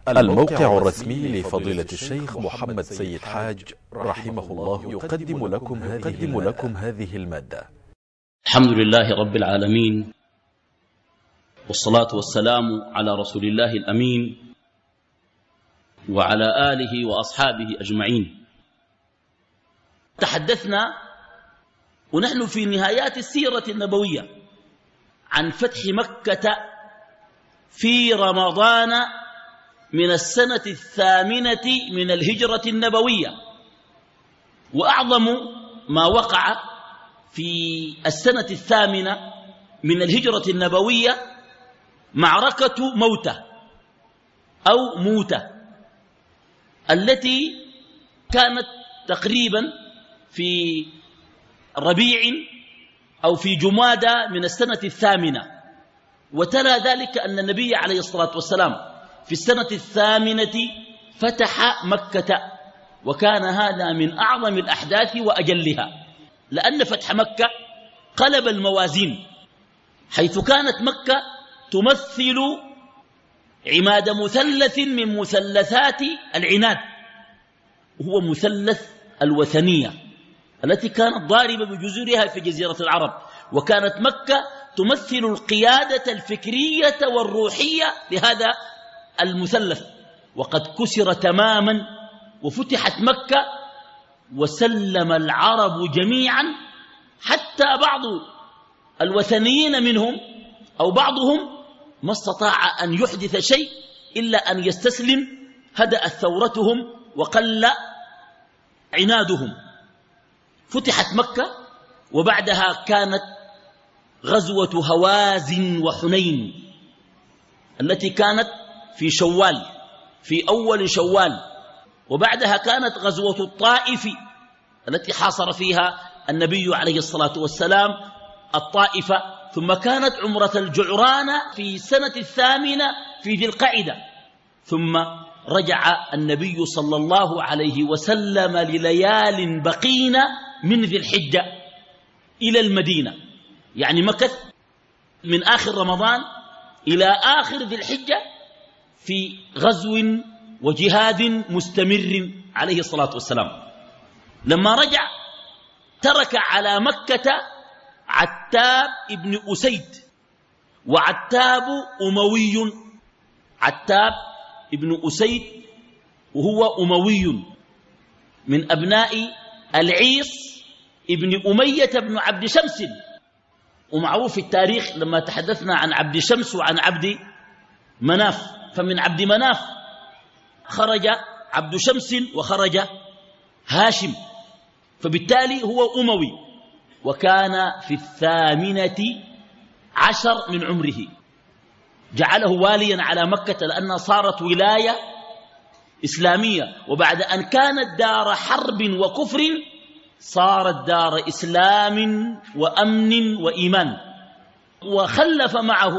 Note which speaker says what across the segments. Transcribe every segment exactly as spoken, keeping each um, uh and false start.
Speaker 1: الموقع الرسمي لفضيلة الشيخ محمد سيد حاج رحمه الله يقدم لكم هذه, لكم هذه المادة.
Speaker 2: الحمد لله رب العالمين، والصلاة والسلام على رسول الله الأمين وعلى آله وأصحابه أجمعين. تحدثنا ونحن في نهايات السيرة النبوية عن فتح مكة في رمضان من السنة الثامنة من الهجرة النبوية، وأعظم ما وقع في السنة الثامنة من الهجرة النبوية معركة موتة أو موتة، التي كانت تقريبا في ربيع أو في جمادى من السنة الثامنة. وتلا ذلك أن النبي عليه الصلاة والسلام في السنة الثامنة فتح مكة، وكان هذا من أعظم الأحداث وأجلها، لأن فتح مكة قلب الموازين، حيث كانت مكة تمثل عماد مثلث من مثلثات العناد، وهو مثلث الوثنية التي كانت ضاربة بجزرها في جزيرة العرب. وكانت مكة تمثل القيادة الفكرية والروحية لهذا المثلث، وقد كسر تماما وفتحت مكة، وسلم العرب جميعا، حتى بعض الوثنيين منهم أو بعضهم ما استطاع أن يحدث شيء إلا أن يستسلم، هدأت ثورتهم وقل عنادهم. فتحت مكة، وبعدها كانت غزوة هوازن وحنين التي كانت في شوال، في أول شوال. وبعدها كانت غزوة الطائف التي حاصر فيها النبي عليه الصلاة والسلام الطائفة. ثم كانت عمرة الجعرانة في سنة الثامنة في ذي القعدة. ثم رجع النبي صلى الله عليه وسلم لليال بقين من ذي الحجة إلى المدينة، يعني مكث من آخر رمضان إلى آخر ذي الحجة في غزو وجهاد مستمر عليه الصلاة والسلام. لما رجع ترك على مكة عتاب ابن أسيد، وعتاب أموي، عتاب ابن أسيد وهو أموي من أبناء العيص ابن أمية بن عبد شمس. ومعروف في التاريخ لما تحدثنا عن عبد شمس وعن عبد مناف، فمن عبد مناف خرج عبد شمس وخرج هاشم، فبالتالي هو أموي. وكان في الثامنة عشر من عمره جعله واليا على مكة، لأنها صارت ولاية إسلامية، وبعد أن كانت دار حرب وكفر صارت دار إسلام وأمن وإيمان. وخلف معه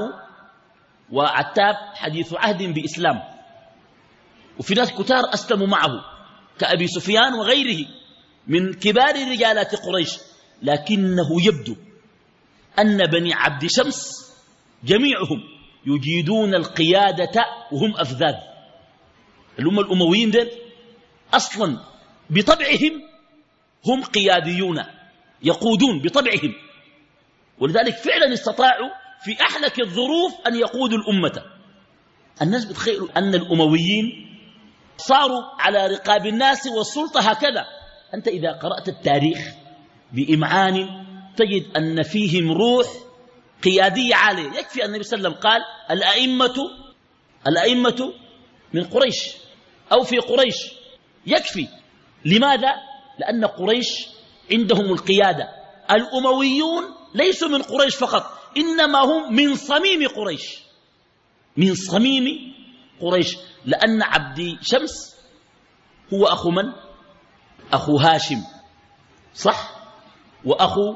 Speaker 2: وعتاب حديث عهد بإسلام، وفي ناس كتار أسلموا معه كأبي سفيان وغيره من كبار رجالات قريش، لكنه يبدو أن بني عبد شمس جميعهم يجيدون القيادة وهم أفذاذ. الأمة الأمويين دل أصلا بطبعهم هم قياديون يقودون بطبعهم، ولذلك فعلا استطاعوا في أحلك الظروف أن يقودوا الأمة. الناس بتخيلوا أن الأمويين صاروا على رقاب الناس والسلطة هكذا. أنت إذا قرأت التاريخ بإمعان تجد أن فيهم روح قيادية عالية. يكفي أن النبي صلى الله عليه وسلم قال الأئمة الأئمة من قريش أو في قريش، يكفي. لماذا؟ لأن قريش عندهم القيادة. الأمويون ليسوا من قريش فقط، إنما هم من صميم قريش، من صميم قريش، لأن عبد شمس هو أخو من؟ أخو هاشم، صح؟ وأخو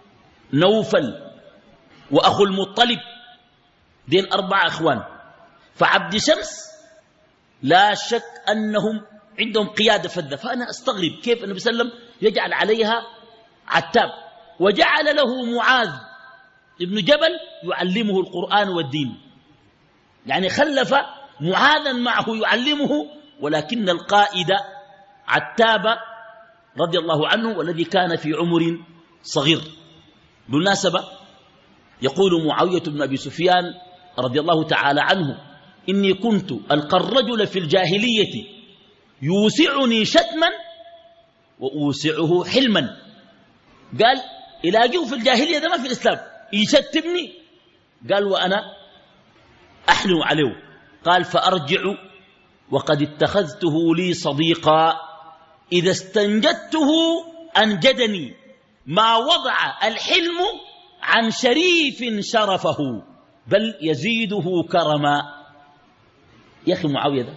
Speaker 2: نوفل وأخو المطلب، دين أربع أخوان. فعبد شمس لا شك أنهم عندهم قيادة فذة. فأنا أستغرب كيف النبي صلى الله عليه وسلم يجعل عليها عتاب، وجعل له معاذ ابن جبل يعلمه القرآن والدين، يعني خلف معاذا معه يعلمه، ولكن القائد عتاب رضي الله عنه والذي كان في عمر صغير. بالمناسبة يقول معاوية بن أبي سفيان رضي الله تعالى عنه: إني كنت ألقى الرجل في الجاهلية يوسعني شتما وأوسعه حلما. قال يلاقيه في الجاهلية ده ما في الإسلام يشتمني، قال وأنا أحلم عليه. قال فأرجع وقد اتخذته لي صديقا، إذا استنجدته أنجدني، ما وضع الحلم عن شريف شرفه بل يزيده كرما. يا أخي معاوية ده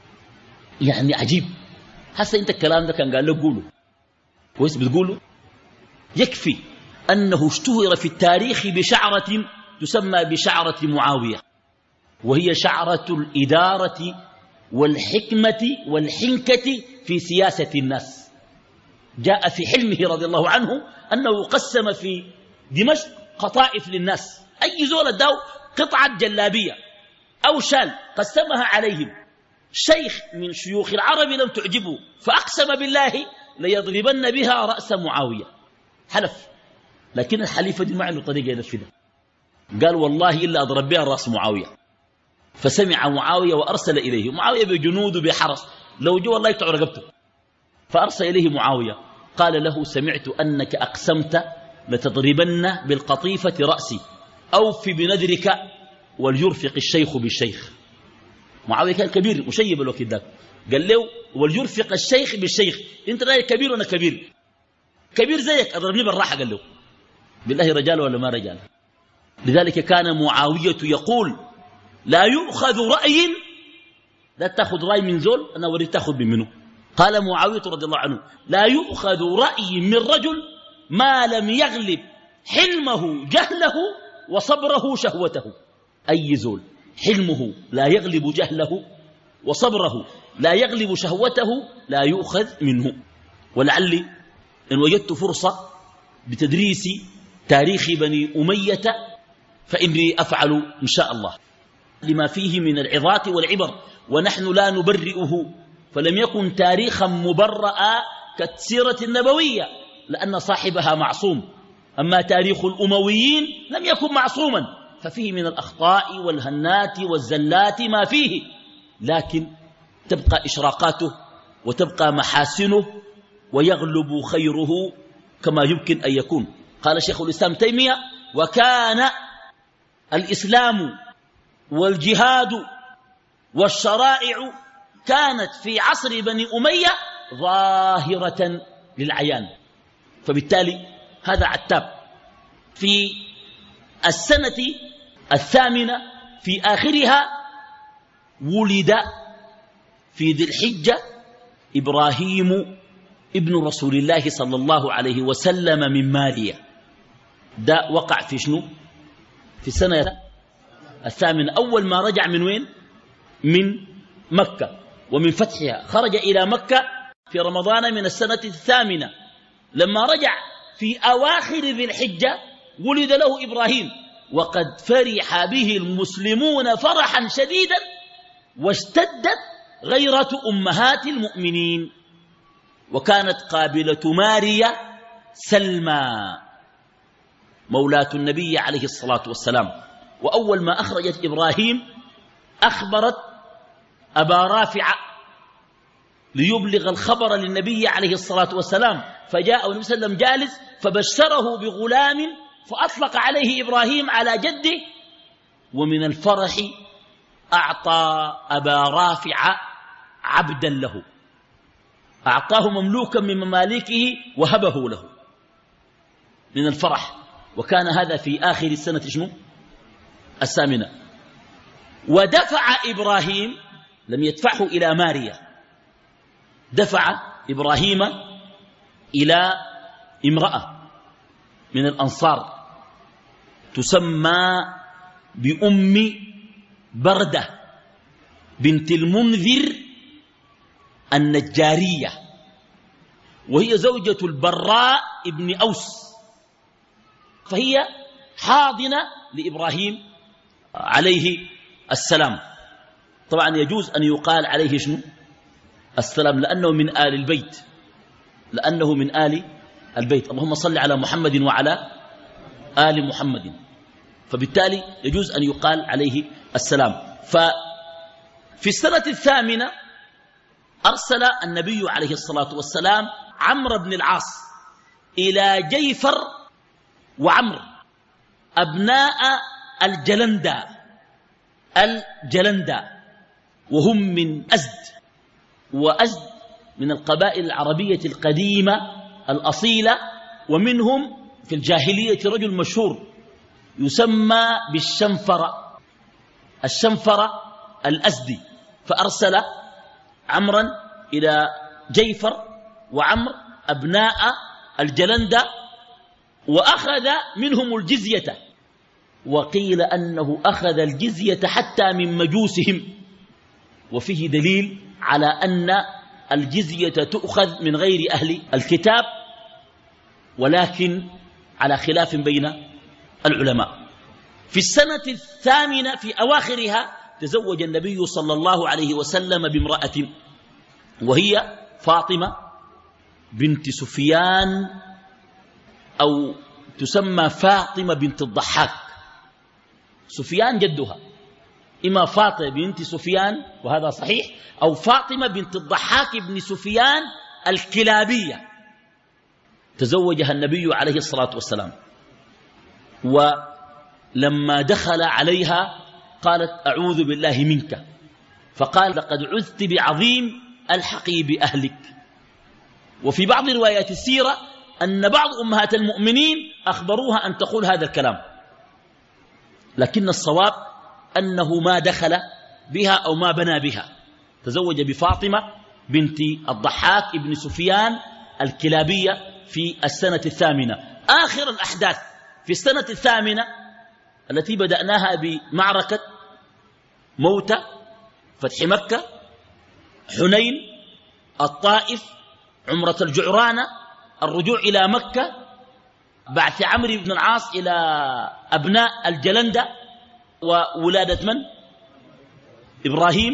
Speaker 2: يعني عجيب. هسه أنت الكلام ده كان قال له قوله كويس، بتقوله يكفي أنه اشتهر في التاريخ بشعرة تسمى بشعرة معاوية، وهي شعرة الإدارة والحكمة والحنكة في سياسة الناس. جاء في حلمه رضي الله عنه أنه قسم في دمشق قطائف للناس، أي زول اداه قطعة جلابية أو شال قسمها عليهم. شيخ من شيوخ العرب لم تعجبه فأقسم بالله ليضربن بها رأس معاوية، حلف، لكن الحليفة دي ما عنده طريقة ينفذها. قال والله إلا أضرب بها رأس معاوية. فسمع معاوية وأرسل إليه، معاوية بجنود بحرس، لو جو الله يقطع رقبته. فأرسل إليه معاوية قال له: سمعت أنك أقسمت لتضربن بالقطيفة رأسي، أوف بنذرك وليرفق الشيخ بالشيخ. معاوية كان كبير مشيب الوقت ذاك، قال له: وليرفق الشيخ بالشيخ، انت رايك كبير وانا كبير، كبير زيك اضربني بالراحة. قال له: بالله رجال ولا ما رجال؟ لذلك كان معاوية يقول: لا يؤخذ رأي، لا تأخذ رأي من زول أنا وريد تأخذ من منه. قال معاوية رضي الله عنه: لا يؤخذ رأي من رجل ما لم يغلب حلمه جهله وصبره شهوته. أي زول حلمه لا يغلب جهله وصبره لا يغلب شهوته لا يؤخذ منه. ولعلي إن وجدت فرصة بتدريس تاريخ بني أمية فإني أفعل إن شاء الله، لما فيه من العظات والعبر، ونحن لا نبرئه، فلم يكن تاريخا مبرأ كالسيرة النبوية لأن صاحبها معصوم، أما تاريخ الأمويين لم يكن معصوما، ففيه من الأخطاء والهنات والزلات ما فيه، لكن تبقى إشراقاته وتبقى محاسنه ويغلب خيره كما يمكن أن يكون. قال شيخ الإسلام تيمية: وكان الإسلام والجهاد والشرائع كانت في عصر بني أمية ظاهرة للعيان. فبالتالي هذا عتاب. في السنة الثامنة في آخرها ولد في ذي الحجة إبراهيم ابن رسول الله صلى الله عليه وسلم من مالية. ده وقع في شنو؟ في السنة الثامنة، أول ما رجع من وين؟ من مكة ومن فتحها. خرج إلى مكة في رمضان من السنة الثامنة. لما رجع في أواخر ذي الحجة ولد له إبراهيم، وقد فرح به المسلمون فرحا شديدا، واشتدت غيرة أمهات المؤمنين، وكانت قابلة ماريا سلمى مولاة النبي عليه الصلاة والسلام. وأول ما أخرجت إبراهيم أخبرت أبا رافع ليبلغ الخبر للنبي عليه الصلاة والسلام، فجاء النبي صلى الله عليه وسلم جالس فبشره بغلام، فأطلق عليه إبراهيم على جده، ومن الفرح أعطى أبا رافع عبدا له، أعطاه مملوكا من مماليكه وهبه له من الفرح. وكان هذا في آخر السنة شنو؟ الثامنة. ودفع إبراهيم، لم يدفعه إلى ماريا، دفع إبراهيم إلى امرأة من الأنصار تسمى بأم بردة بنت المنذر النجارية، وهي زوجة البراء ابن أوس، فهي حاضنة لإبراهيم عليه السلام. طبعا يجوز أن يقال عليه شنو السلام، لأنه من آل البيت، لأنه من آل البيت. اللهم صل على محمد وعلى آل محمد، فبالتالي يجوز أن يقال عليه السلام. ففي السنة الثامنة أرسل النبي عليه الصلاة والسلام عمرو بن العاص إلى جيفر وعمر أبناء الجلندى الجلندى وهم من أزد، وأزد من القبائل العربية القديمة الأصيلة، ومنهم في الجاهلية رجل مشهور يسمى بالشنفرة، الشنفرة الأزدي. فأرسل عمرا إلى جيفر وعمر أبناء الجلندة وأخذ منهم الجزية، وقيل أنه أخذ الجزية حتى من مجوسهم، وفيه دليل على أن الجزية تؤخذ من غير أهل الكتاب، ولكن على خلاف بين العلماء. في السنة الثامنة في أواخرها تزوج النبي صلى الله عليه وسلم بامرأة، وهي فاطمة بنت سفيان، أو تسمى فاطمة بنت الضحاك. سفيان جدها إما فاطمة بنت سفيان وهذا صحيح، أو فاطمة بنت الضحاك بن سفيان الكلابية. تزوجها النبي عليه الصلاة والسلام، ولما دخل عليها قالت أعوذ بالله منك، فقال لقد عذت بعظيم الحقي بأهلك. وفي بعض روايات السيرة أن بعض أمهات المؤمنين أخبروها أن تقول هذا الكلام، لكن الصواب أنه ما دخل بها أو ما بنى بها. تزوج بفاطمة بنت الضحاك ابن سفيان الكلابية في السنة الثامنة. آخر الأحداث في السنة الثامنة التي بدأناها بمعركة موتة، فتح مكة، حنين، الطائف، عمرة الجعرانة، الرجوع إلى مكة، بعث عمرو بن العاص إلى أبناء الجلندة، وولادة من؟ إبراهيم،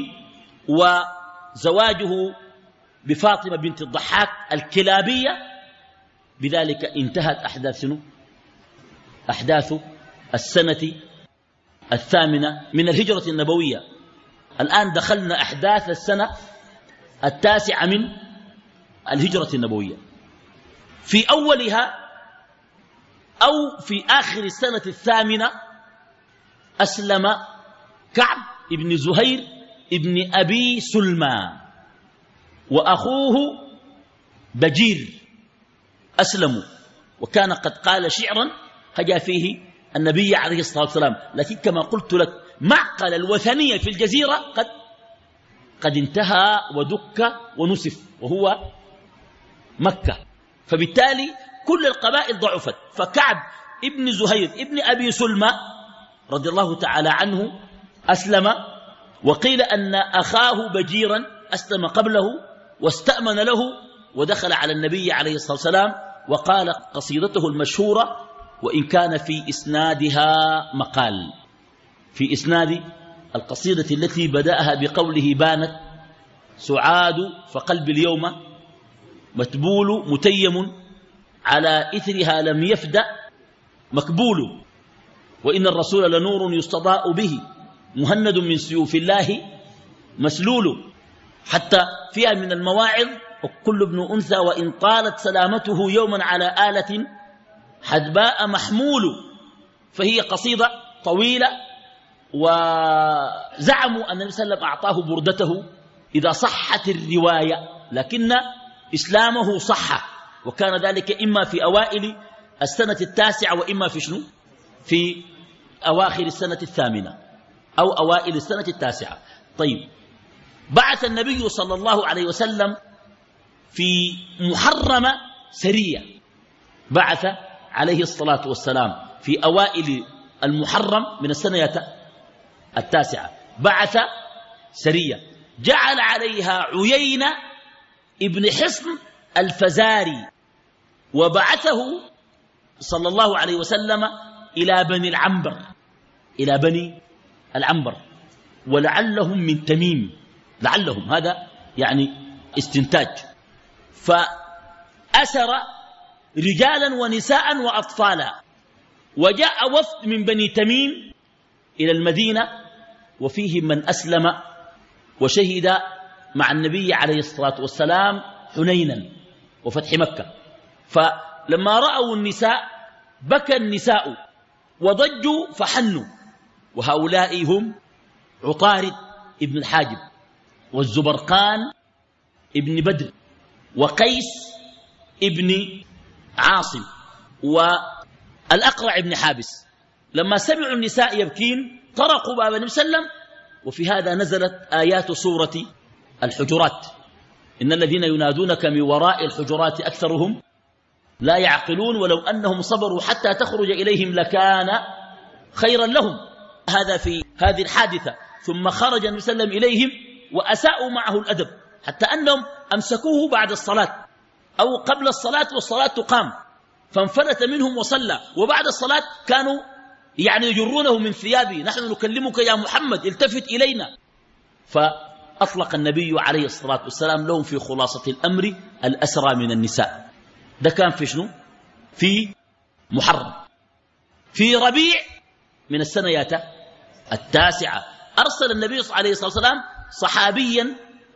Speaker 2: وزواجه بفاطمة بنت الضحاك الكلابية. بذلك انتهت أحداث شنو؟ أحداث السنة الثامنة من الهجرة النبوية. الآن دخلنا أحداث السنة التاسعة من الهجرة النبوية. في أولها أو في آخر السنة الثامنة أسلم كعب ابن زهير ابن أبي سلمى وأخوه بجير، أسلموا، وكان قد قال شعرا هجا فيه النبي عليه الصلاة والسلام. لكن كما قلت لك معقل الوثنية في الجزيرة قد قد انتهى ودك ونسف، وهو مكة. فبالتالي كل القبائل ضعفت. فكعب ابن زهير ابن أبي سلمى رضي الله تعالى عنه أسلم، وقيل أن أخاه بجيرا أسلم قبله واستأمن له ودخل على النبي عليه الصلاة والسلام وقال قصيدته المشهورة، وإن كان في إسنادها مقال. في إسناد القصيدة التي بدأها بقوله بانت سعاد فقلب اليوم متبول متيم على إثرها لم يفدأ مكبول، وإن الرسول لنور يستضاء به مهند من سيوف الله مسلول، حتى فيها من المواعظ وكل ابن أنثى وإن طالت سلامته يوما على آلة حدباء محمول. فهي قصيدة طويلة، وزعموا أن النبي صلى الله عليه وسلم أعطاه بردته إذا صحت الرواية، لكن إسلامه صح، وكان ذلك إما في أوائل السنة التاسعة وإما في شنو؟ في أواخر السنة الثامنة أو أوائل السنة التاسعة. طيب، بعث النبي صلى الله عليه وسلم في محرم سرية، بعث عليه الصلاة والسلام في أوائل المحرم من السنة التاسعة، بعث سرية جعل عليها عيينة ابن حصن الفزاري، وبعثه صلى الله عليه وسلم إلى بني العنبر، إلى بني العنبر. ولعلهم من تميم، لعلهم هذا يعني استنتاج. فأسر رجالا ونساء وأطفالا، وجاء وفد من بني تميم إلى المدينة وفيهم من أسلم وشهد مع النبي عليه الصلاة والسلام حنينا وفتح مكة. فلما رأوا النساء بكى النساء وضجوا فحنوا، وهؤلاء هم عطارد ابن الحاجب والزبرقان ابن بدر وقيس ابن عاصم والأقرع ابن حابس. لما سمعوا النساء يبكين طرقوا باب النبي صلى الله عليه وسلم، وفي هذا نزلت آيات سورة الحجرات: إن الذين ينادونك من وراء الحجرات أكثرهم لا يعقلون ولو أنهم صبروا حتى تخرج إليهم لكان خيرا لهم. هذا في هذه الحادثة. ثم خرج النبي صلى الله عليه وسلم إليهم وأساءوا معه الأدب، حتى أنهم أمسكوه بعد الصلاة أو قبل الصلاة والصلاة تقام، فانفلت منهم وصلى، وبعد الصلاة كانوا يعني يجرونه من ثيابه: نحن نكلمك يا محمد، التفت إلينا. فأطلق النبي عليه الصلاة والسلام لهم في خلاصة الأمر الأسرى من النساء. ده كان في شنو؟ في محرم. في ربيع من السنة ياتا التاسعة أرسل النبي عليه الصلاة والسلام صحابيا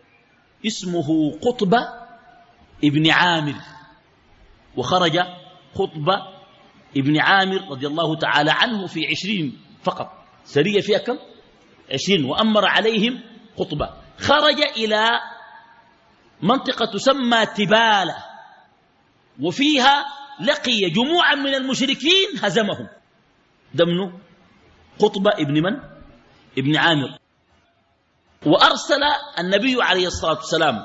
Speaker 2: اسمه قطبة ابن عامر، وخرج قطبة ابن عامر رضي الله تعالى عنه في عشرين فقط، سرية فيها كم؟ عشرين، وأمر عليهم قطبة. خرج إلى منطقة تسمى تبالة، وفيها لقي جموعا من المشركين هزمهم. دمنه قطبة ابن من؟ ابن عامر. وأرسل النبي عليه الصلاة والسلام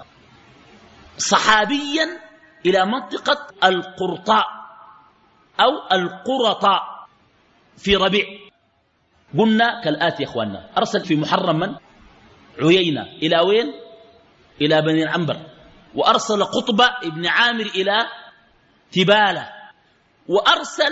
Speaker 2: صحابيا إلى منطقة القرطاء أو القرطاء في ربيع. قلنا كالآتي يا أخواننا: أرسل في محرم من؟ عيينة. إلى وين؟ إلى بني العنبر. وأرسل قطبة ابن عامر إلى تبالة. وأرسل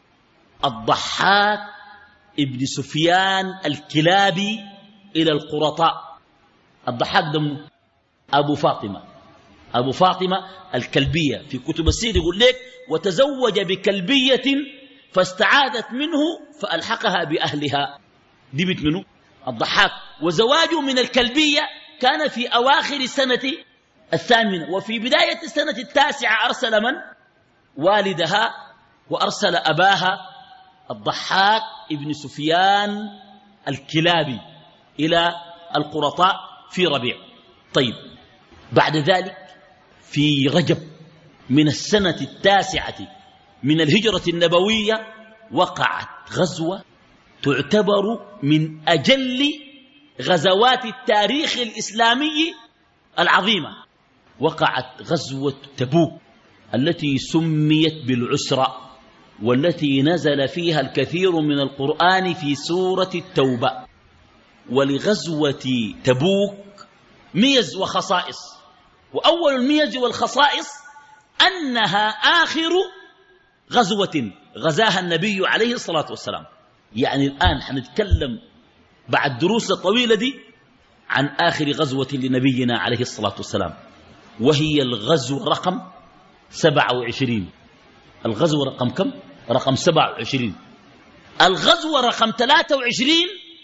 Speaker 2: الضحاك ابن سفيان الكلابي إلى القرطاء. الضحاك دم أبو فاطمة، أبو فاطمة الكلبية. في كتب السير يقول لك: وتزوج بكلبية فاستعادت منه فألحقها بأهلها. دي بيت منه الضحاك. وزواجه من الكلبية كان في أواخر السنة الثامنة، وفي بداية السنة التاسعة أرسل من؟ والدها، وأرسل أباها الضحاك ابن سفيان الكلابي إلى القرطاء في ربيع. طيب، بعد ذلك في رجب من السنة التاسعة من الهجرة النبوية وقعت غزوة تعتبر من أجل غزوات التاريخ الإسلامي العظيمة. وقعت غزوة تبوك التي سميت بالعسرة، والتي نزل فيها الكثير من القرآن في سورة التوبة. ولغزوة تبوك ميز وخصائص، وأول الميز والخصائص أنها آخر غزوة غزاها النبي عليه الصلاة والسلام. يعني الآن حنتكلم بعد دروس الطويلة دي عن آخر غزوة لنبينا عليه الصلاة والسلام، وهي الغزو رقم سبعة وعشرين. الغزو رقم كم؟ رقم سبعة وعشرين. الغزو رقم ثلاثة وعشرين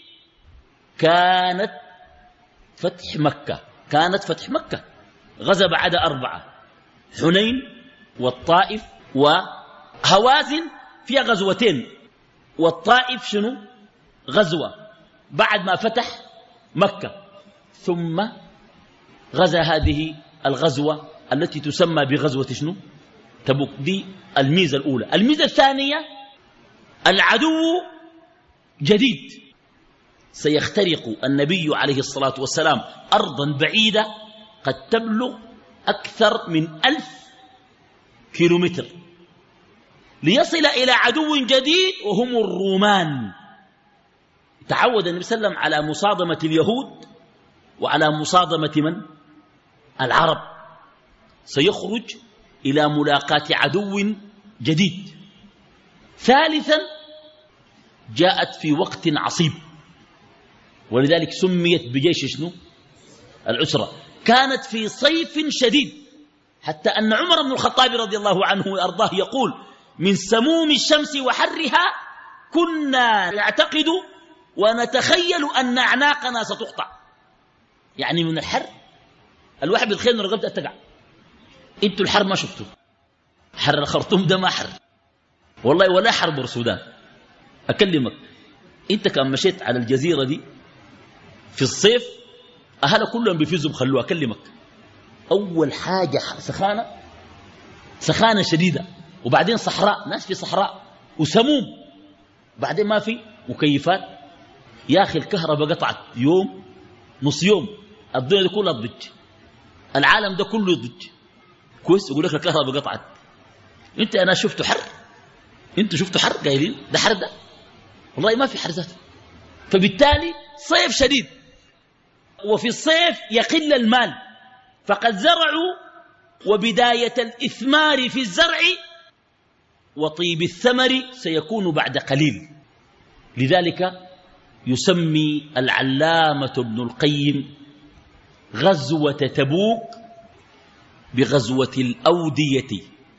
Speaker 2: كانت فتح مكة. كانت فتح مكة. غزا بعد أربعة: حنين والطائف وهوازن، فيها غزوتين. والطائف شنو؟ غزوة بعد ما فتح مكة. ثم غزا هذه الغزوة التي تسمى بغزوة شنو؟ تبوك. دي الميزة الأولى. الميزة الثانية: العدو جديد، سيخترق النبي عليه الصلاة والسلام أرضا بعيدة قد تبلغ أكثر من ألف كيلومتر ليصل إلى عدو جديد وهم الرومان. تعود النبي صلى الله عليه وسلم على مصادمة اليهود وعلى مصادمة من؟ العرب. سيخرج إلى ملاقاة عدو جديد. ثالثا: جاءت في وقت عصيب، ولذلك سميت بجيش شنو؟ العسرة. كانت في صيف شديد، حتى أن عمر بن الخطاب رضي الله عنه وأرضاه يقول من سموم الشمس وحرها كنا نعتقد ونتخيل أن أعناقنا ستقطع. يعني من الحر الواحد بالخير رقبته تقع. انتوا الحر ما شفتوا، حر الخرطوم ده ما حر والله، ولا حر بورسودان. أكلمك انت كان مشيت على الجزيرة دي في الصيف أهلا كلهم بيفيزوا بخلوها. أكلمك أول حاجة سخانة، سخانة شديدة، وبعدين صحراء، ناس في صحراء وسموم، بعدين ما في مكيفات. يا أخي الكهرباء قطعت يوم نص يوم، الدنيا دي كلها تضج، العالم ده كله يضج. كويس يقول لك الكهرباء قطعت. انت انا شفته حر، انتوا شفتوا حر قايلين ده حر ده؟ والله ما في حر ذاته. فبالتالي صيف شديد، وفي الصيف يقل المال، فقد زرعوا وبداية الإثمار في الزرع وطيب الثمر سيكون بعد قليل. لذلك يسمي العلامة ابن القيم غزوة تبوك بغزوة الأودية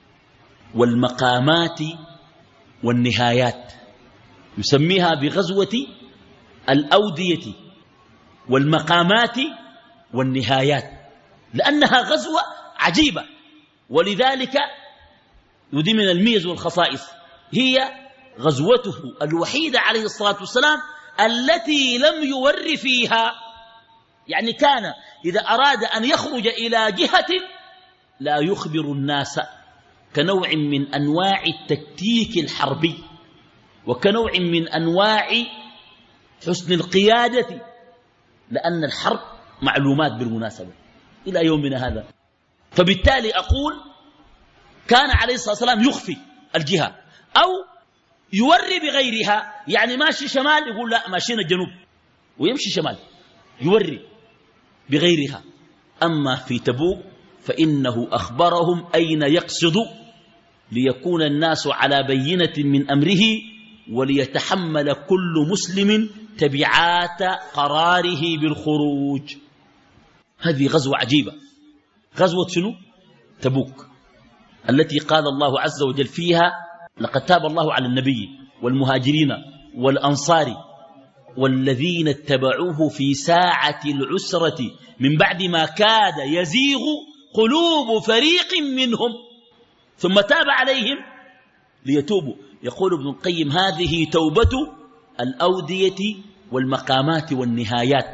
Speaker 2: والمقامات والنهايات. يسميها بغزوة الأودية والمقامات والنهايات لأنها غزوة عجيبة. ولذلك ودي من الميز والخصائص، هي غزوته الوحيدة عليه الصلاة والسلام التي لم يور فيها. يعني كان إذا أراد أن يخرج إلى جهة لا يخبر الناس، كنوع من أنواع التكتيك الحربي وكنوع من أنواع حسن القيادة، لأن الحرب معلومات بالمناسبة إلى يومنا هذا. فبالتالي أقول كان عليه الصلاة والسلام يخفي الجهة أو يوري بغيرها. يعني ماشي شمال يقول لا ماشينا الجنوب ويمشي شمال، يوري بغيرها. أما في تبوك فإنه أخبرهم أين يقصد ليكون الناس على بينة من أمره وليتحمل كل مسلم تبعات قراره بالخروج. هذه غزوة عجيبة، غزوة شنو؟ تبوك، التي قال الله عز وجل فيها لقد تاب الله على النبي والمهاجرين والأنصار والذين اتبعوه في ساعة العسرة من بعد ما كاد يزيغ قلوب فريق منهم ثم تاب عليهم ليتوبوا. يقول ابن القيم هذه توبة الأودية والمقامات والنهايات،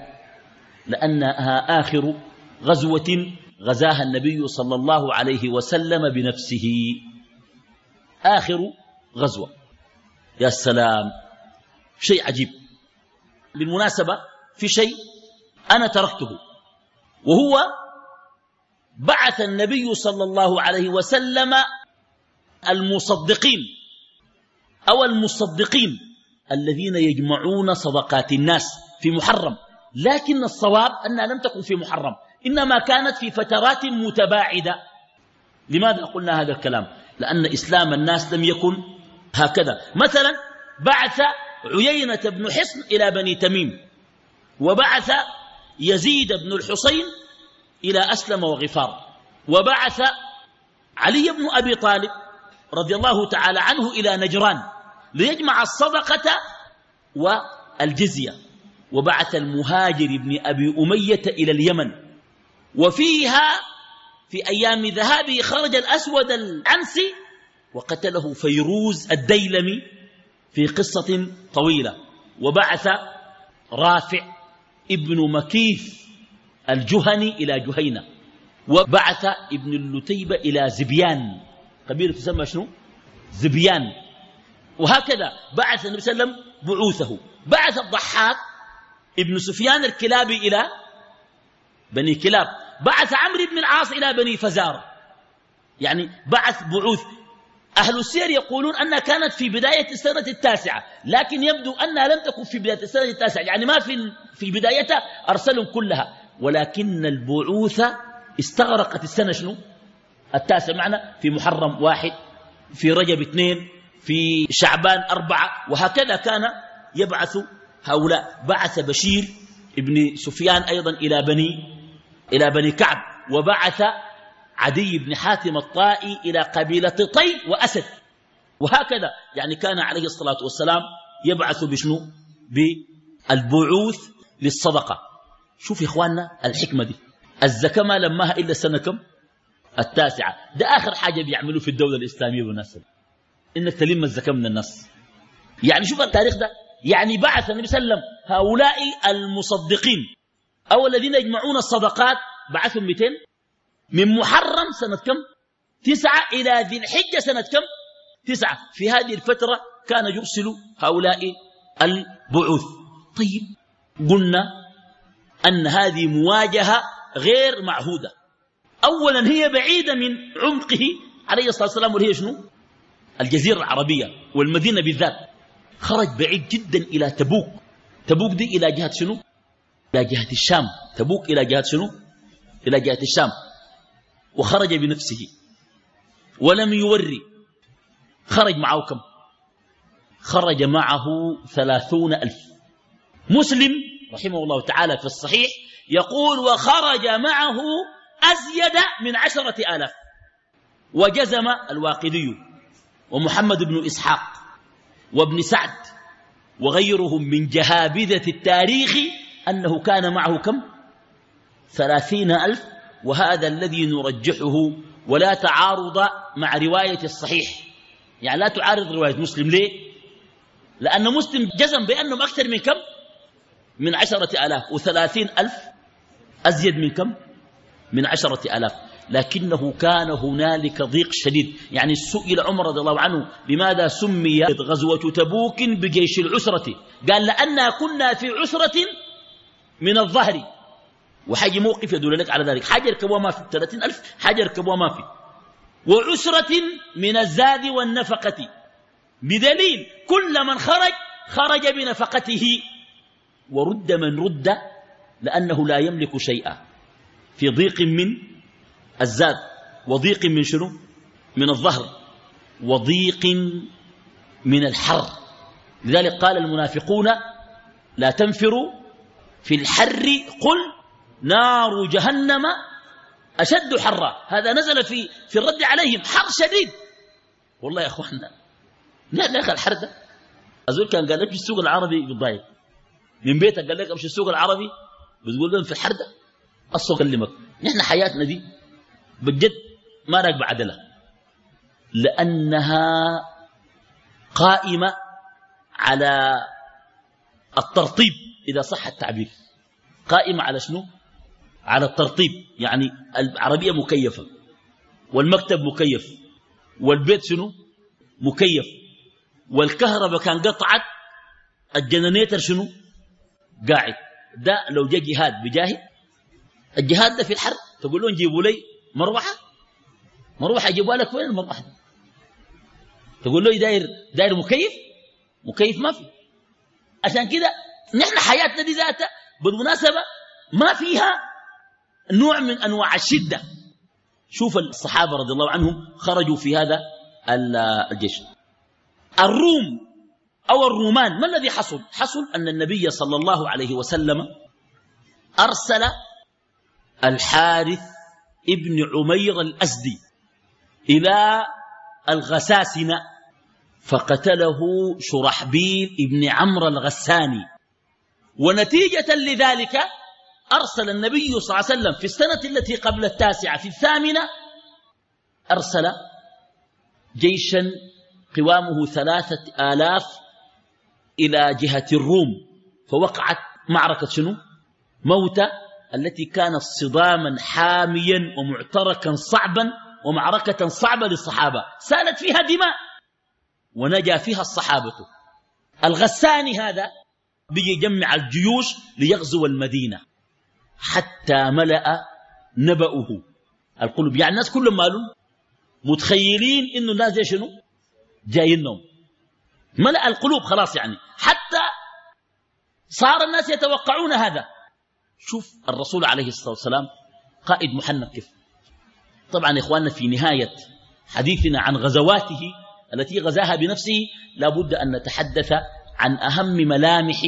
Speaker 2: لأنها آخر غزوة غزاها النبي صلى الله عليه وسلم بنفسه. آخر غزوة. يا سلام، شيء عجيب. بالمناسبة في شيء أنا تركته، وهو بعث النبي صلى الله عليه وسلم المصدقين أو المصدقين الذين يجمعون صدقات الناس في محرم، لكن الصواب أنها لم تكن في محرم، إنما كانت في فترات متباعدة. لماذا قلنا هذا الكلام؟ لأن إسلام الناس لم يكن هكذا. مثلا بعث عيينة بن حصن إلى بني تميم، وبعث يزيد بن الحصين إلى أسلم وغفار، وبعث علي بن أبي طالب رضي الله تعالى عنه إلى نجران ليجمع الصدقة والجزية، وبعث المهاجر بن أبي أمية إلى اليمن. وفيها في أيام ذهابه خرج الأسود العنسي وقتله فيروز الديلمي في قصة طويلة. وبعث رافع ابن مكيث الجهني إلى جهينة، وبعث ابن اللتيبة إلى زبيان، قبيلة تسمى شنو؟ زبيان. وهكذا بعث النبي صلى الله عليه وسلم بعوثه. بعث الضحاك ابن سفيان الكلابي إلى بني كلاب، بعث عمرو بن العاص إلى بني فزار. يعني بعث بعوث. أهل السير يقولون أنها كانت في بداية السنة التاسعة، لكن يبدو أنها لم تكن في بداية السنة التاسعة، يعني ما في في بدايتها أرسلهم كلها، ولكن البعوث استغرقت السنة شنو؟ التاسع. معنا في محرم واحد، في رجب اثنين، في شعبان أربعة، وهكذا كان يبعث هؤلاء. بعث بشير ابن سفيان أيضا إلى بني إلى بني كعب، وبعث عدي بن حاتم الطائي إلى قبيلة طي وأسد، وهكذا يعني كان عليه الصلاة والسلام يبعث بشنو؟ بالبعوث للصدقة. شوف يا إخواننا الحكمة دي، الزكاة ما لماها إلا السنة كم؟ التاسعة. ده آخر حاجة بيعملوا في الدولة الإسلامية بالناس، إنك تلم الزكاة من الناس. يعني شوف التاريخ ده، يعني بعث النبي صلى الله عليه وسلم هؤلاء المصدقين أو الذين يجمعون الصدقات، بعثهم مئتين من محرم سنة كم؟ تسعة إلى ذي الحجة سنة كم؟ تسعة. في هذه الفترة كان يرسل هؤلاء البعوث. طيب قلنا أن هذه مواجهة غير معهودة. أولا هي بعيدة من عمقه عليه الصلاة والسلام، وهي شنو؟ الجزيرة العربية والمدينة بالذات. خرج بعيد جدا إلى تبوك. تبوك دي إلى جهة شنو؟ إلى جهة الشام. تبوك إلى جهة شنو؟ إلى جهة الشام. وخرج بنفسه ولم يوري. خرج معه كم؟ خرج معه ثلاثون ألف. مسلم رحمه الله تعالى في الصحيح يقول وخرج معه أزيد من عشرة آلاف. وجزم الواقدي ومحمد بن إسحاق وابن سعد وغيرهم من جهابذة التاريخ أنه كان معه كم؟ ثلاثين ألف. وهذا الذي نرجحه، ولا تعارض مع رواية الصحيح، يعني لا تعارض رواية مسلم. ليه؟ لأن مسلم جزم بأنهم أكثر من كم؟ من عشرة آلاف. وثلاثين ألف أزيد من كم؟ من عشرة آلاف. لكنه كان هنالك ضيق شديد. يعني سئل عمر رضي الله عنه لماذا سميت غزوة تبوك بجيش العسرة؟ قال لأننا كنا في عسرة من الظهر. وحاجة موقف يدل لك على ذلك. حاجة يركبوها ما في ثلاثين ألف، حاجة يركبوها ما في. وعسرة من الزاد والنفقة، بدليل كل من خرج خرج بنفقته، ورد من رد لأنه لا يملك شيئا، في ضيق من الزاد وضيق من شنو؟ من الظهر وضيق من الحر. لذلك قال المنافقون لا تنفروا في الحر قل نار جهنم أشد حرا. هذا نزل في في الرد عليهم، حر شديد. والله يا أخوانا لا لا يا الحر ده. أزول كان قال لك في السوق العربي بالضايق من بيتك، قال لك أمشي السوق العربي، بتقول لهم في الحر ده أصلا أكلمك. نحن حياتنا دي بجد ما راكبة عدلة، لأنها قائمة على الترطيب إذا صح التعبير. قائمة على شنو؟ على الترطيب. يعني العربية مكيفة، والمكتب مكيف، والبيت شنو؟ مكيف، والكهرباء كان قطعت، الجنريتر شنو؟ قاعد. ده لو جاء جهاد بجاهد، الجهاد ده في الحر تقول لهم جيبوا لي مروحة، مروحة يجيبوا لك وين المروحة؟ تقول له داير داير مكيف، مكيف ما في. عشان كده نحن حياتنا دي ذاتها بالمناسبة ما فيها نوع من أنواع الشدة. شوف الصحابة رضي الله عنهم خرجوا في هذا الجيش. الروم أو الرومان ما الذي حصل؟ حصل أن النبي صلى الله عليه وسلم أرسل الحارث ابن عمير الأسدي إلى الغساسنة، فقتله شرحبيل ابن عمرو الغساني. ونتيجة لذلك أرسل النبي صلى الله عليه وسلم في السنة التي قبل التاسعة في الثامنة أرسل جيشا قوامه ثلاثة آلاف إلى جهة الروم، فوقعت معركة شنو؟ موتى، التي كانت صداما حاميا ومعتركا صعبا ومعركة صعبة للصحابة، سالت فيها دماء ونجا فيها الصحابة. الغساني هذا بيجي يجمع الجيوش ليغزو المدينة حتى ملأ نبأه القلوب. يعني الناس كلهم مالوا متخيلين إنه الناس دي شنو؟ جايينهم. ملأ القلوب خلاص، يعني حتى صار الناس يتوقعون هذا. شوف الرسول عليه الصلاة والسلام قائد محنك كيف. طبعا يا إخواننا في نهاية حديثنا عن غزواته التي غزاها بنفسه لابد أن نتحدث عن أهم ملامح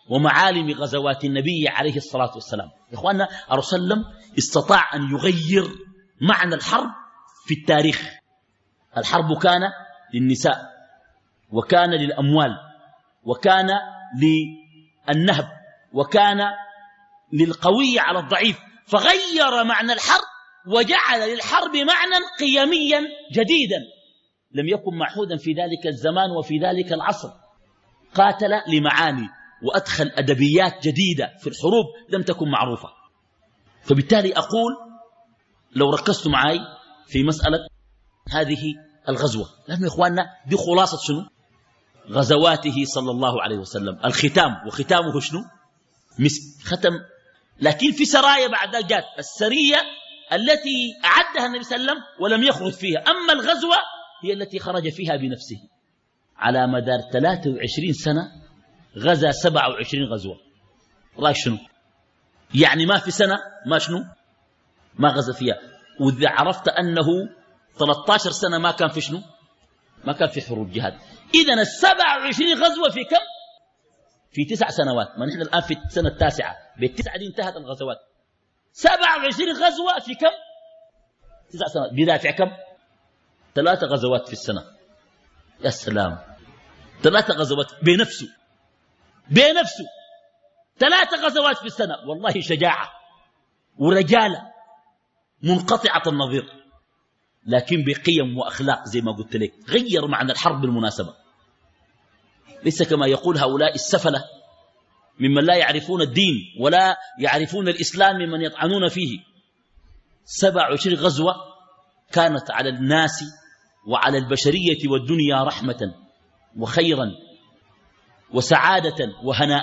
Speaker 2: ومعالم غزوات النبي عليه الصلاة والسلام. يا إخواننا الرسول صلى الله عليه وسلم استطاع أن يغير معنى الحرب في التاريخ. الحرب كان للنساء، وكان للأموال، وكان للنهب، وكان للقوي على الضعيف، فغير معنى الحرب وجعل للحرب معنى قيميا جديدا لم يكن معهودا في ذلك الزمان وفي ذلك العصر. قاتل لمعاني وأدخل أدبيات جديدة في الحروب لم تكن معروفة. فبالتالي أقول لو ركزت معي في مسألة هذه الغزوة، لأنه يا إخواننا دي خلاصة شنو؟ غزواته صلى الله عليه وسلم. الختام، وختامه شنو؟ مسك، ختم. لكن في سرايا بعد ذلك جات السرية التي أعدها النبي صلى الله عليه وسلم ولم يخرج فيها. أما الغزوة هي التي خرج فيها بنفسه. على مدار ثلاثة وعشرين سنة غزا سبعة وعشرين غزوة. رأيك شنو؟ يعني ما في سنة ما شنو؟ ما غزا فيها. وإذا عرفت أنه ثلاثة عشر سنة ما كان في شنو؟ ما كان في حروب جهاد. إذن السبعة وعشرين غزوة في كم؟ في تسع سنوات. ما نحن الآن في السنة التاسعة، بالتسعة دي انتهت الغزوات. سبعة وعشرين غزوة في كم؟ تسع سنوات. بدافع كم؟ ثلاثة غزوات في السنة. يا سلام، ثلاثة غزوات بنفسه بنفسه ثلاثة غزوات في السنة. والله شجاعة ورجالة منقطعة النظير، لكن بقيم وأخلاق زي ما قلت لك. غير معنى الحرب بالمناسبة، ليس كما يقول هؤلاء السفلة ممن لا يعرفون الدين ولا يعرفون الإسلام ممن يطعنون فيه. سبع وعشرين غزوة كانت على الناس وعلى البشرية والدنيا رحمة وخيرا وسعادة وهناء.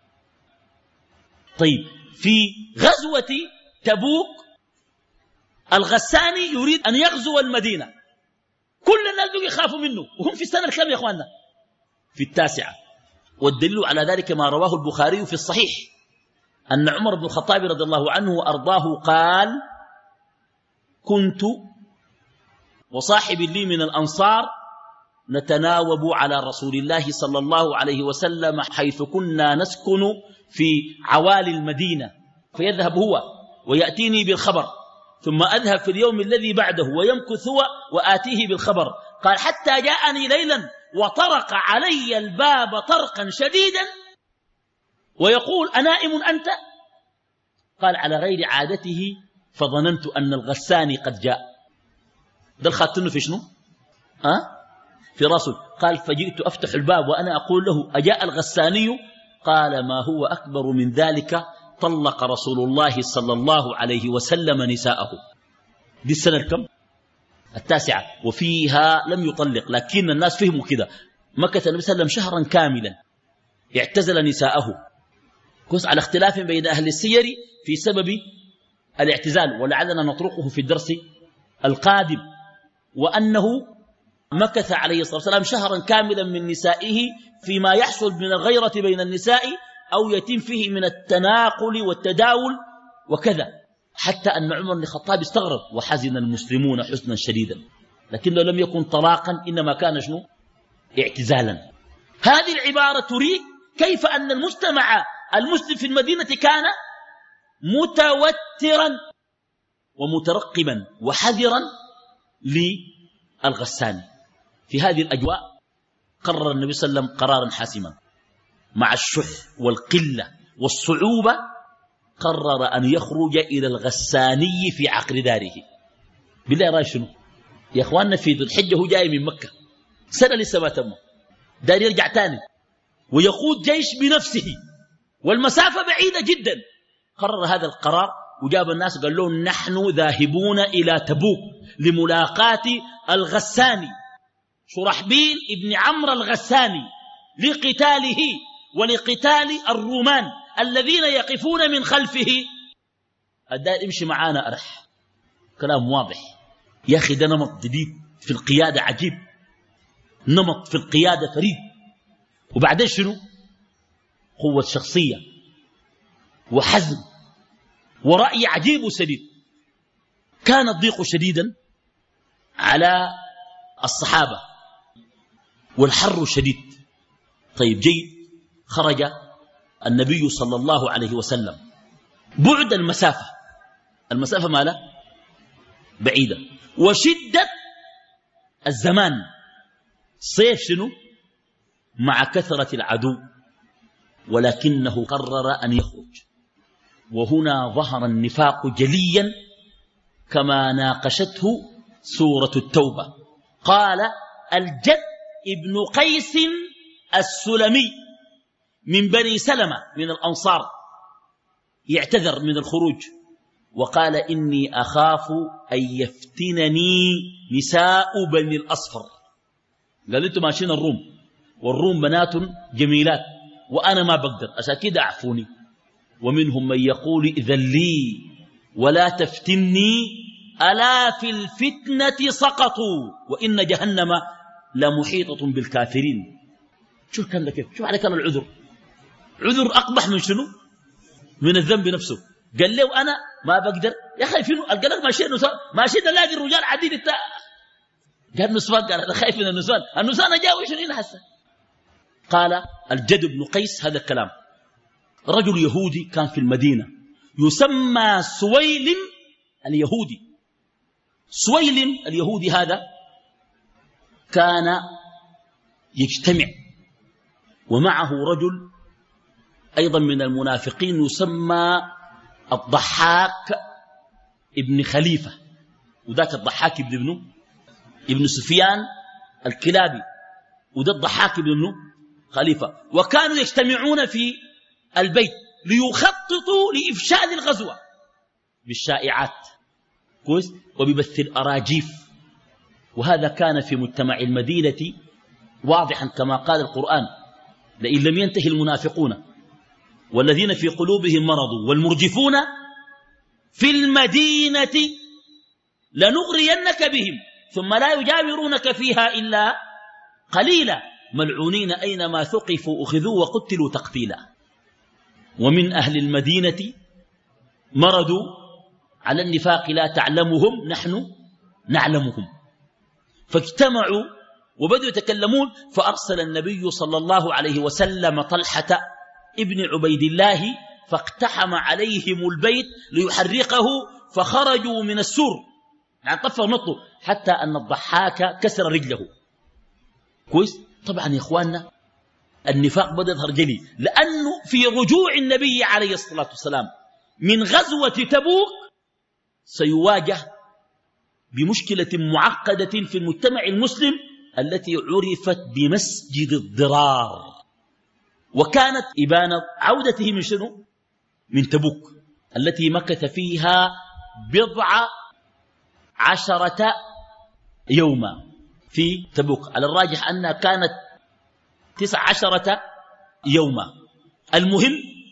Speaker 2: طيب، في غزوة تبوك الغساني يريد أن يغزو المدينة، كل الناس بيقوا يخافوا منه، وهم في السنة الكام يا أخواننا؟ في التاسعة. والدليل على ذلك ما رواه البخاري في الصحيح أن عمر بن الخطاب رضي الله عنه وأرضاه قال: كنت وصاحب لي من الأنصار نتناوب على رسول الله صلى الله عليه وسلم حيث كنا نسكن في عوالي المدينة، فيذهب هو ويأتيني بالخبر، ثم أذهب في اليوم الذي بعده ويمكث هو وآتيه بالخبر. قال: حتى جاءني ليلا وطرق علي الباب طرقا شديدا ويقول: أنائم أنت؟ قال: على غير عادته، فظننت أن الغساني قد جاء. ده الخاتنه في شنو؟ أه؟ في راسه. قال: فجئت أفتح الباب وأنا أقول له: أجاء الغساني؟ قال: ما هو أكبر من ذلك، طلق رسول الله صلى الله عليه وسلم نساءه. دي السنة الكم؟ التاسعة. وفيها لم يطلق، لكن الناس فهموا كده. مكث النبي صلى الله عليه وسلم شهرا كاملا اعتزل نساءه، كوس على اختلاف بين أهل السير في سبب الاعتزال، ولعلنا نطرقه في الدرس القادم. وأنه مكث عليه الصلاة والسلام شهرا كاملا من نسائه فيما يحصل من الغيرة بين النساء أو يتم فيه من التناقل والتداول وكذا، حتى أن عمر بن الخطاب استغرب وحزن المسلمون حزنا شديدا، لكنه لم يكن طلاقا، إنما كان شنو؟ اعتزالا. هذه العبارة تريد كيف أن المجتمع المسلم في المدينة كان متوترا ومترقبا وحذرا للغساني. في هذه الأجواء قرر النبي صلى الله عليه وسلم قرارا حاسما، مع الشح والقلة والصعوبة قرر أن يخرج إلى الغساني في عقر داره. بالله رأي شنو يا أخواننا؟ في ذو الحجة هو جاي من مكة، سنة لسه ما تم، دار يرجع تاني ويقود جيش بنفسه والمسافة بعيدة جدا. قرر هذا القرار وجاب الناس قال لهم: نحن ذاهبون إلى تبوك لملاقاة الغساني شرحبيل ابن عمرو الغساني لقتاله ولقتال الرومان الذين يقفون من خلفه. الدائر امشي معانا أرح. كلام واضح يا أخي، ده نمط جديد في القيادة عجيب، نمط في القيادة فريد. وبعدين شنو؟ قوة شخصية وحزم ورأي عجيب وسديد. كان الضيق شديدا على الصحابة والحر شديد. طيب جيد، خرج النبي صلى الله عليه وسلم بعد المسافة، المسافة ما لا بعيدة، وشدة الزمان صيف شنو مع كثرة العدو، ولكنه قرر أن يخرج. وهنا ظهر النفاق جليا كما ناقشته سورة التوبة. قال الجد ابن قيس السلمي من بني سلمة من الأنصار يعتذر من الخروج وقال إني أخاف أن يفتنني نساء بني الأصفر. قال أنتم ماشيين الروم، والروم بنات جميلات وأنا ما بقدر، عشان كده أعفوني. ومنهم من يقول إذن لي ولا تفتني ألا في الفتنة سقطوا وإن جهنم لمحيطة بالكافرين. شوف كان لك شوف عليك العذر، عذر أقبح من شنو؟ من الذنب نفسه. قال له أنا ما بقدر يا أخي فينو القلق ماشي نسوان ماشي نلاقي الرجال عديد التا قال نسوان، قال أنا خايف من النسوان، النسوان أجاوي شنين حسن. قال الجد بن قيس هذا الكلام. رجل يهودي كان في المدينة يسمى سويلم اليهودي. سويلم اليهودي هذا كان يجتمع ومعه رجل أيضا من المنافقين يسمى الضحاك ابن خليفة، وذاك الضحاك ابن ابنه ابن سفيان الكلابي، وده الضحاك ابن ابنه خليفة. وكانوا يجتمعون في البيت ليخططوا لإفشال الغزوة بالشائعات كويس وببث الأراجيف. وهذا كان في مجتمع المدينة واضحا كما قال القرآن لئن لم ينتهي المنافقون والذين في قلوبهم مرض والمرجفون في المدينة لنغرينك بهم ثم لا يجاورونك فيها إلا قليلا ملعونين أينما ثقفوا أخذوا وقتلوا تقتيلا. ومن أهل المدينة مرضوا على النفاق لا تعلمهم نحن نعلمهم، فاجتمعوا وبدأوا يتكلمون. فأرسل النبي صلى الله عليه وسلم طلحة ابن عبيد الله فاقتحم عليهم البيت ليحرقه، فخرجوا من السور يعني طفوا نطوا حتى أن الضحاك كسر رجله كويس. طبعا يا إخواننا النفاق بدأ يظهر جلي، لأنه في رجوع النبي عليه الصلاة والسلام من غزوة تبوك سيواجه بمشكلة معقدة في المجتمع المسلم التي عرفت بمسجد الضرار. وكانت إبانة عودته من شنو؟ من تبوك التي مكث فيها بضع عشرة يوما في تبوك، على الراجح أنها كانت تسع عشرة يوما. المهم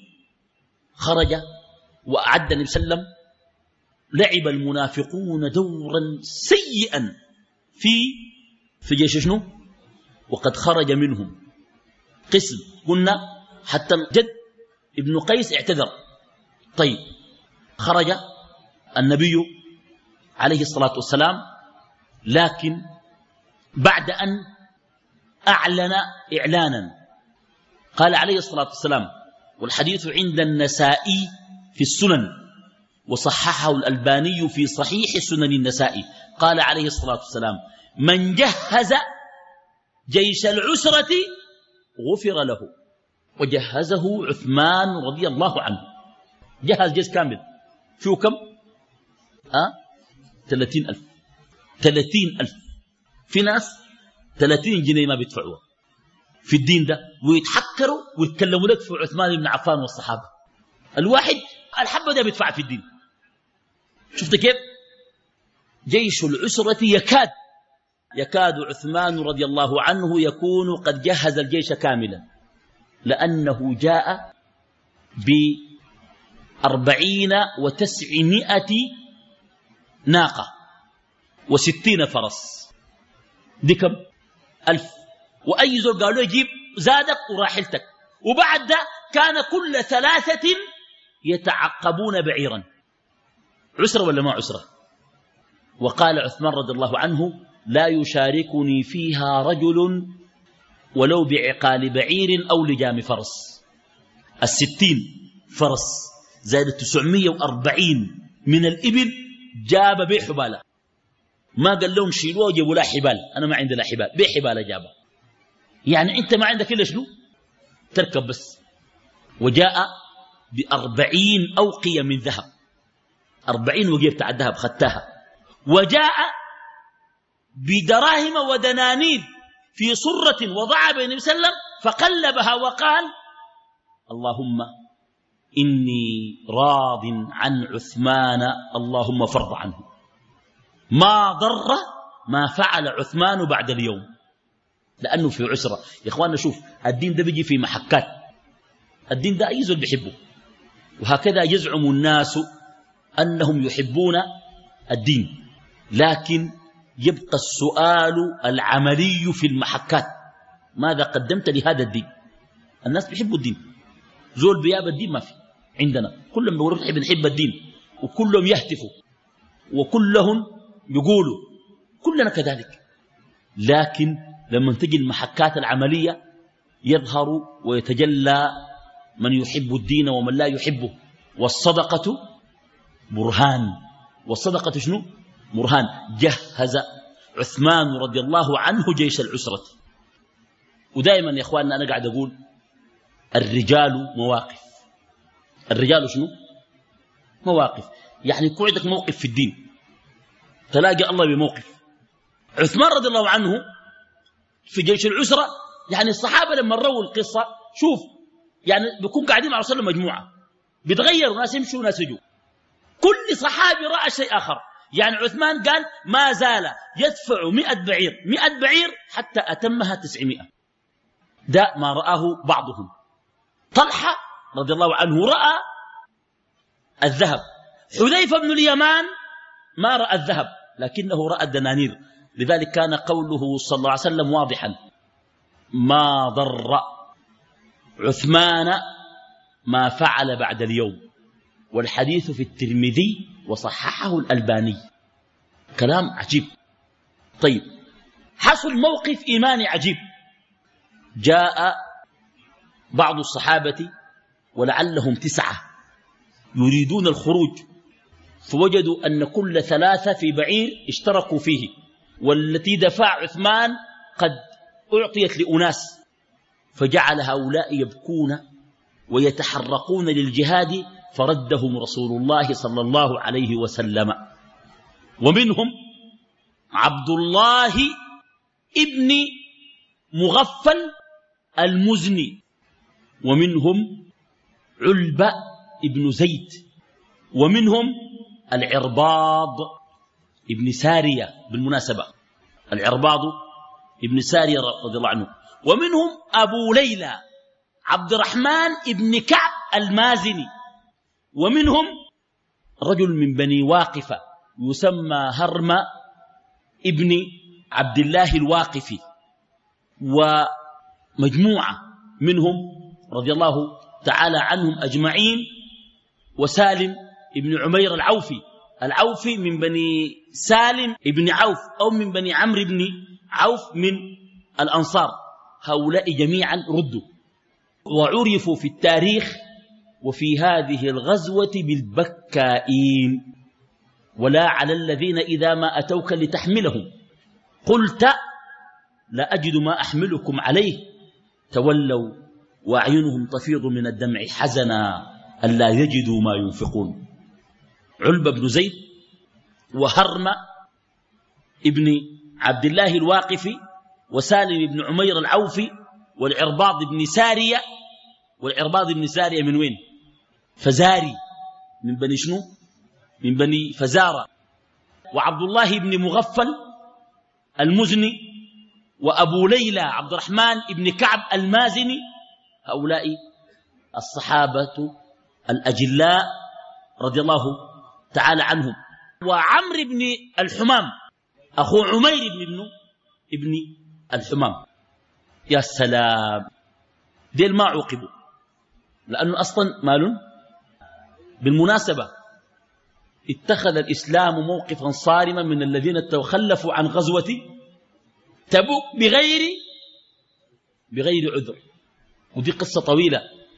Speaker 2: خرج وأعد النبي صلى الله عليه وسلم. لعب المنافقون دورا سيئا في في جيش شنو؟ وقد خرج منهم قسم قلنا حتى الجد ابن قيس اعتذر. طيب خرج النبي عليه الصلاة والسلام، لكن بعد أن أعلن إعلانا قال عليه الصلاة والسلام، والحديث عند النسائي في السنن وصححه الألباني في صحيح سنن النسائي، قال عليه الصلاة والسلام من جهز جيش العسرة غفر له. وجهزه عثمان رضي الله عنه، جهز جيش كامل شو كم؟ أه؟ ثلاثين ألف ثلاثين ألف. في ناس ثلاثين جنيه ما بيدفعوها في الدين ده ويتحكروا ويتكلموا لك في عثمان بن عفان والصحابة. الواحد الحبة ده بيدفع في الدين. شفت كيف؟ جيش العسرة يكاد يكاد عثمان رضي الله عنه يكون قد جهز الجيش كاملا، لأنه جاء بأربعين وتسعمائة ناقة وستين فرس، دي كم؟ ألف. وأي زول قالوا يجيب زادك وراحلتك. وبعد ده كان كل ثلاثة يتعقبون بعيرا. عسرة ولا ما عسرة؟ وقال عثمان رضي الله عنه لا يشاركني فيها رجل ولو بعقال بعير أو لجام فرس. الستين فرس زائد تسعمية وأربعين من الإبل جاب بيه حبالة. ما قال لهم شيلوه وجيبوا لا حبال، أنا ما عندي لا حبال، بيه حبالة جابها. يعني أنت ما عندك إلا شنو؟ تركب بس. وجاء بأربعين أوقية من ذهب، أربعين وقية بتاع الذهب خدتها. وجاء بدراهم ودنانير في صرة وضعها بين النبي صلى الله عليه وسلم فقلبها وقال اللهم إني راض عن عثمان اللهم فرض عنه، ما ضر ما فعل عثمان بعد اليوم، لأنه في عسرة. يا إخواننا شوف، الدين ده بيجي في محكات، الدين ده أي زول بيحبه، وهكذا يزعم الناس أنهم يحبون الدين، لكن يبقى السؤال العملي في المحكات، ماذا قدمت لهذا الدين؟ الناس بيحبوا الدين، زول بياب الدين ما في عندنا، كلهم بيقولوا نحب نحب الدين، وكلهم يهتفوا وكلهم يقولوا، كلنا كذلك. لكن لما تجي المحكات العملية يظهر ويتجلى من يحب الدين ومن لا يحبه. والصدقة برهان، والصدقة شنو؟ برهان. جهز عثمان رضي الله عنه جيش العسرة. ودائما يا إخواننا أنا قاعد أقول الرجال مواقف، الرجال شنو؟ مواقف. يعني يكون عندك موقف في الدين تلاقي الله بموقف. عثمان رضي الله عنه في جيش العسرة، يعني الصحابة لما روا القصة شوف، يعني بيكون قاعدين مع رسول الله مجموعة، بيتغيروا، ناس يمشوا وناس يجوا، كل صحابي رأى شيء آخر. يعني عثمان قال ما زال يدفع مئة بعير مئة بعير حتى أتمها تسعمائة، ده ما رآه بعضهم. طلحة رضي الله عنه رأى الذهب، حذيفة بن اليمان ما رأى الذهب لكنه رأى الدنانير. لذلك كان قوله صلى الله عليه وسلم واضحا: ما ضر عثمان ما فعل بعد اليوم. والحديث في الترمذي وصححه الألباني. كلام عجيب. طيب، حصل موقف إيماني عجيب. جاء بعض الصحابة ولعلهم تسعة يريدون الخروج، فوجدوا أن كل ثلاثة في بعير اشتركوا فيه، والتي دفع عثمان قد أعطيت لأناس، فجعل هؤلاء يبكون ويتحرقون للجهاد، فردهم رسول الله صلى الله عليه وسلم. ومنهم عبد الله ابن مغفل المزني، ومنهم علبة ابن زيد، ومنهم العرباض ابن سارية، بالمناسبة العرباض ابن سارية رضي الله عنه، ومنهم أبو ليلى عبد الرحمن ابن كعب المازني، ومنهم رجل من بني واقفة يسمى هرم ابن عبد الله الواقفي، ومجموعة منهم رضي الله تعالى عنهم أجمعين. وسالم ابن عمير العوفي، العوفي من بني سالم ابن عوف أو من بني عمرو بن عوف من الأنصار. هؤلاء جميعا ردوا وعرفوا في التاريخ وفي هذه الغزوة بالبكائين. ولا على الذين إذا ما أتوك لتحملهم قلت لا أجد ما أحملكم عليه تولوا وأعينهم تفيض من الدمع حزنا ألا يجدوا ما ينفقون. علبة بن زيد وهرم ابن عبد الله الواقفي وسالم بن عمير العوفي والعرباض بن سارية. والعرباض بن سارية من وين؟ فزاري، من بني شنو؟ من بني فزارة. وعبد الله بن مغفل المزني، وأبو ليلى عبد الرحمن بن كعب المازني. هؤلاء الصحابة الأجلاء رضي الله تعالى عنهم. وعمر بن الحمام أخو عمير بن ابن ابن الحمام. يا سلام، ديل ما عوقبوا لأنه أصلا مال. بالمناسبة اتخذ الإسلام موقفا صارما من الذين تخلفوا عن غزوة تبوك بغير بغير عذر، ودي قصة طويلة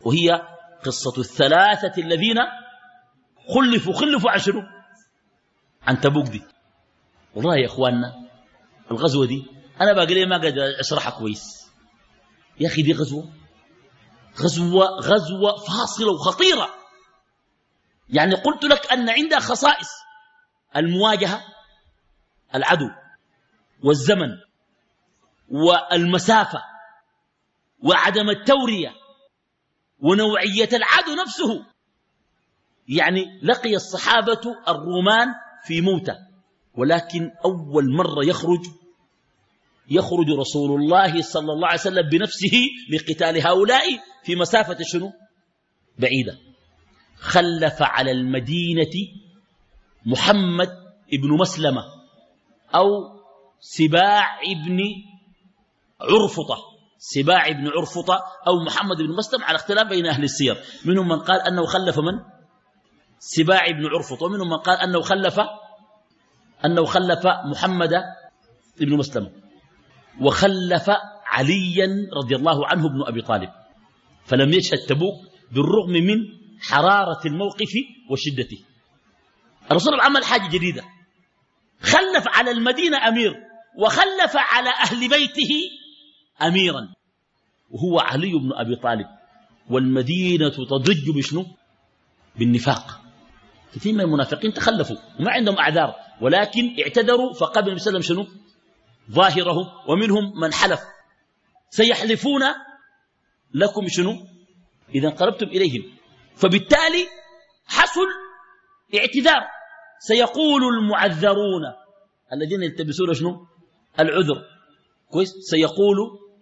Speaker 2: وهي قصة الثلاثة الذين خلفوا خلفوا عن شنو؟ عن تبوك دي. والله يا إخواننا الغزوة دي أنا باقي ما قادر أشرحها كويس يا أخي. دي غزوة غزوة غزوة فاصلة وخطيرة. يعني قلت لك أن عندها خصائص: المواجهة، العدو، والزمن، والمسافة، وعدم التورية، ونوعية العدو نفسه. يعني لقي الصحابة الرومان في موتى، ولكن أول مرة يخرج يخرج رسول الله صلى الله عليه وسلم بنفسه لقتال هؤلاء في مسافة شنو؟ بعيدة. خلف على المدينة محمد ابن مسلمة أو سباع ابن عرفطة سباع ابن عرفطة أو محمد بن مسلم، على اختلاف بين أهل السير. منهم من قال أنه خلف من؟ سباع ابن عرفطة. ومنهم من قال أنه خلف أنه خلف محمد بن مسلم، وخلف عليا رضي الله عنه ابن أبي طالب. فلم يشهد تبوك بالرغم من حرارة الموقف وشدته. الرسول عمل حاجة جديدة، خلف على المدينة أمير، وخلف على أهل بيته أميرا، وهو علي بن أبي طالب. والمدينة تضج بشنو؟ بالنفاق. كثير من المنافقين تخلفوا وما عندهم أعذار، ولكن اعتذروا فقبل النبي صلى الله عليه وسلم شنو؟ ظاهرهم. ومنهم من حلف سيحلفون لكم شنو؟ إذا انقلبتم إليهم. فبالتالي حصل اعتذار. سيقول المعذرون الذين يلتبسون شنو؟ العذر، كويس. سيقول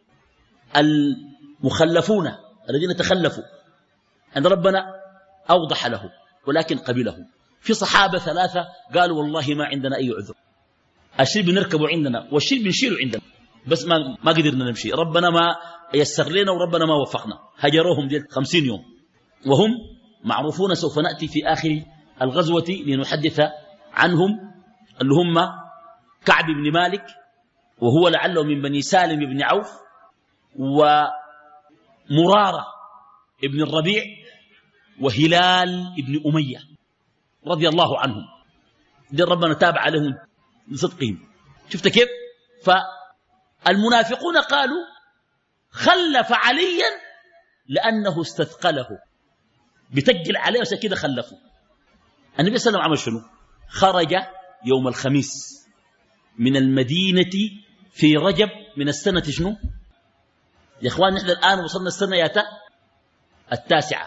Speaker 2: المخلفون الذين تخلفوا أن ربنا أوضح له ولكن قبله. في صحابة ثلاثة قالوا والله ما عندنا أي عذر، الشيء بنركبه عندنا والشيء بنشيله عندنا، بس ما ما قدرنا نمشي، ربنا ما يسر لنا وربنا ما وفقنا. هجروهم دي خمسين يوم، وهم معروفون. سوف نأتي في آخر الغزوة لنحدث عنهم، اللي هم كعب بن مالك، وهو لعله من بني سالم بن عوف، ومرارة ابن الربيع، وهلال ابن أمية رضي الله عنهم. دي ربنا تابع لهم لصدقهم. شفت كيف؟ فالمنافقون قالوا خلف عليا لأنه استثقله، بتجل عليه عشان كده خلفه. النبي صلى الله عليه وسلم عمل شنو؟ خرج يوم الخميس من المدينة في رجب من السنة شنو؟ يا اخوان نحن الآن وصلنا السنة ياتا التاسعة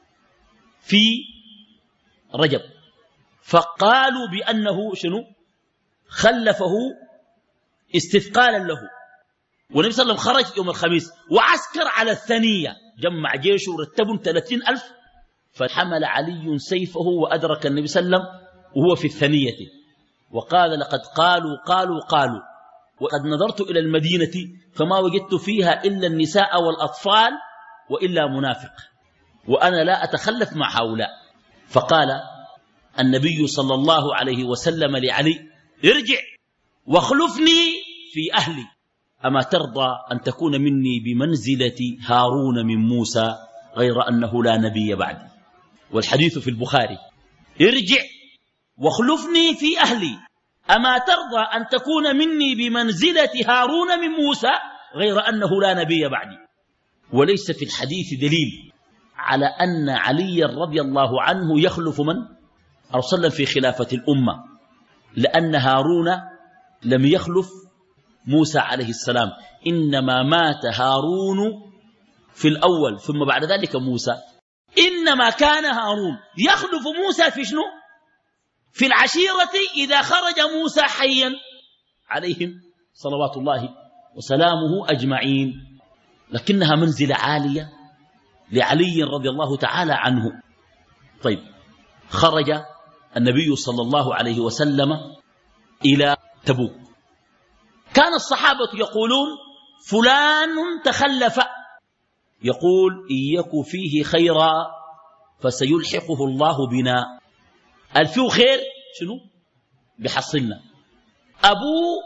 Speaker 2: في رجب، فقالوا بأنه شنو؟ خلفه استثقالا له. والنبي صلى الله عليه وسلم خرج يوم الخميس وعسكر على الثانية، جمع جيشه ورتبهم ثلاثين ألف. فحمل علي سيفه وأدرك النبي صلى الله عليه وسلم وهو في الثانية، وقال لقد قالوا قالوا قالوا وقد نظرت إلى المدينة فما وجدت فيها إلا النساء والأطفال وإلا منافق، وأنا لا أتخلف مع هؤلاء. فقال النبي صلى الله عليه وسلم لعلي ارجع واخلفني في أهلي، أما ترضى أن تكون مني بمنزلة هارون من موسى غير أنه لا نبي بعدي. والحديث في البخاري. ارجع واخلفني في أهلي أما ترضى أن تكون مني بمنزلة هارون من موسى غير أنه لا نبي بعدي. وليس في الحديث دليل على أن علي رضي الله عنه يخلف من؟ أرسل في خلافة الأمة، لأن هارون لم يخلف موسى عليه السلام، إنما مات هارون في الأول ثم بعد ذلك موسى. إنما كان هارون يخلف موسى في شنو؟ في العشيرة إذا خرج موسى حيا عليهم صلوات الله وسلامه أجمعين. لكنها منزلة عالية لعلي رضي الله تعالى عنه. طيب، خرج النبي صلى الله عليه وسلم إلى تبوك. كان الصحابة يقولون فلان تخلف، يقول إن يك فيه خيرا فسيلحقه الله بنا. الفيه خير شنو؟ بحصلنا. أبو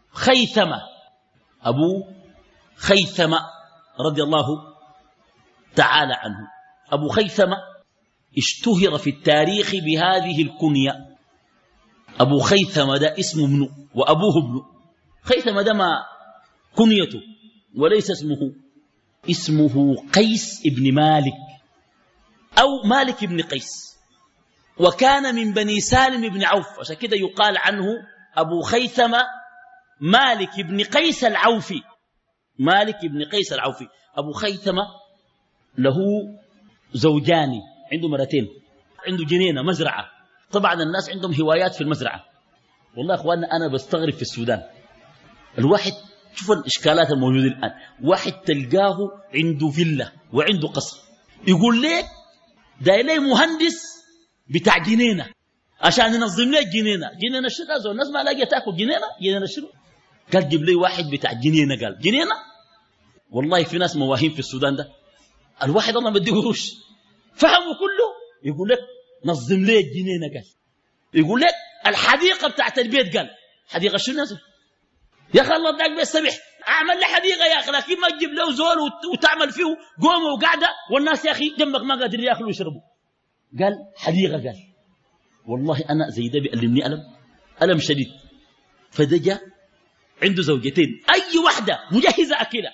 Speaker 2: خيثمة أبو خيثمة رضي الله تعالى عنه. أبو خيثمة اشتهر في التاريخ بهذه الكنية. أبو خيثمة ده اسمه ابنه وأبوه ابنه. خيثمة ده ما كنيته وليس اسمه، اسمه قيس ابن مالك أو مالك ابن قيس، وكان من بني سالم بن عوف، عشان كده يقال عنه أبو خيثمة مالك ابن قيس العوفي. مالك ابن قيس العوفي. أبو خيثمة له زوجان، عنده مرتين، عنده جنينة مزرعة. طبعا الناس عندهم هوايات في المزرعة. والله يا أخواننا أنا بستغرب في السودان، الواحد شوف الإشكالات الموجودة الآن، واحد تلقاه عنده فيلا وعنده قصر، يقول لك داير لي مهندس بتاع جنينة عشان ينظم لي الجنينة. جنينة شنو؟ الناس ما لاقيه تاكل جنينة. جنينة شنو؟ قال جيب لي واحد بتاع جنينة. قال جنينة؟ والله في ناس مواهيم في السودان ده، الواحد الله مديه قروش فهموا كله، يقول لك نظم لي الجنينة. قال يقول لك الحديقة بتاعت البيت. قال حديقة شنو نازل يا أخي؟ الله اداك بيت سبح، أعمل لي حديقة يا أخي، لكن ما تجيب له زول وتعمل فيه قومة وقعدة والناس يا أخي جنبك ما قادرين ياكلوا ويشربوا. قال حديقة. قال والله أنا زي ده بيألمني ألم ألم شديد. فدجا عنده زوجتين، أي واحدة مجهزة أكلة